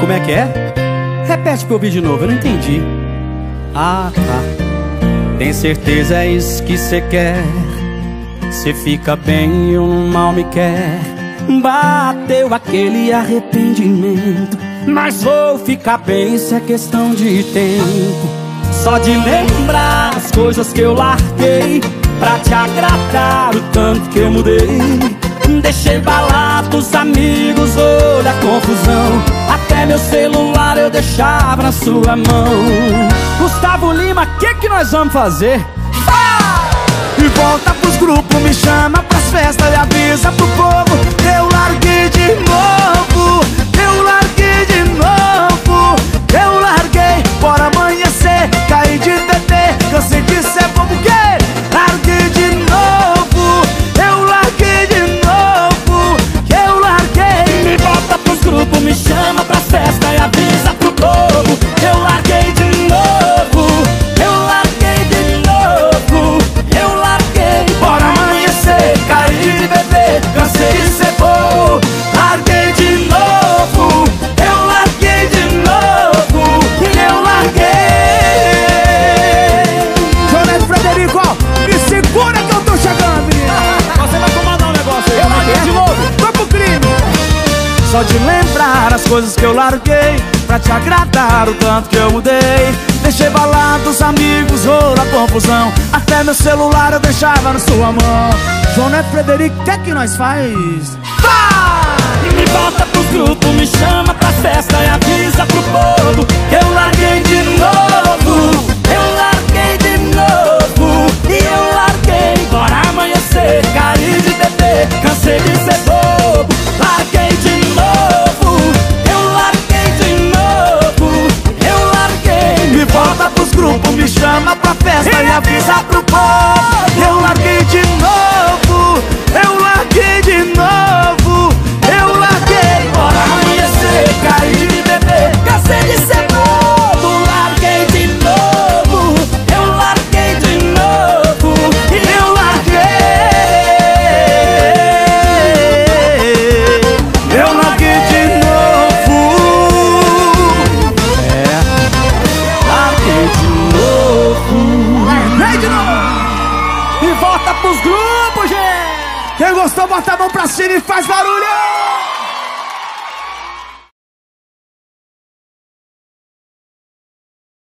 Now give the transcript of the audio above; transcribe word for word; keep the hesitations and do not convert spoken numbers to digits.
Como é que é? Repete pra eu ouvir de novo, eu não entendi. Ah, tá. Tem certeza é isso que cê quer? Cê fica bem e eu no mal me quer. Bateu aquele arrependimento, mas vou ficar bem, isso é questão de tempo. Só de lembrar as coisas que eu larguei pra te agradar, o tanto que eu mudei. Deixei balados, amigos, olha a confusão. Até meu celular eu deixava na sua mão. Gustavo Lima, que que nós vamos fazer? Ah! E volta pros grupos, me chama pras festas e avisa pro povo. Eu larguei de novo, eu larguei de novo. Eu larguei, bora amanhecer, caí de bebê, cansei de ser bobo que larguei de novo, eu larguei de novo, eu larguei. Me volta pros grupos, me chama pras festas e avisa pro povo. Eu larguei de novo, eu larguei de novo, eu larguei. Bora amanhecer, caí de bebê, cansei de ser bobo. Larguei de novo, eu larguei de novo, eu larguei. Joneto Frederico, me segura que eu tô chegando, menino. Você vai comandar um negócio aí. Eu larguei de novo, foi pro crime. Só de lembrar as coisas que eu larguei pra te agradar, o tanto que eu mudei. Deixei balados, amigos, rola confusão. Até meu celular eu deixava na sua mão. Joneto Frederico, o que é que nós faz? Vai! Me volta pros grupos, me chama pra festa e avisa pro povo. Eu larguei de novo, eu larguei de novo, e eu larguei. Bora amanhecer, caí de bebê, cansei de ser bobo. Larguei de novo, eu larguei de novo, eu larguei. Me volta pros grupos, me chama pra festa e avisa pro povo. Eu larguei de novo, eu larguei de novo, eu larguei. Bora amanhecer, caí de bebê, cansei de ser bobo. Larguei de novo, eu larguei de novo, e eu Eu larguei de novo. É, larguei de novo. Larguei de novo. E volta pros grupos, gente! Quem gostou, bota a mão pra cima e faz barulho.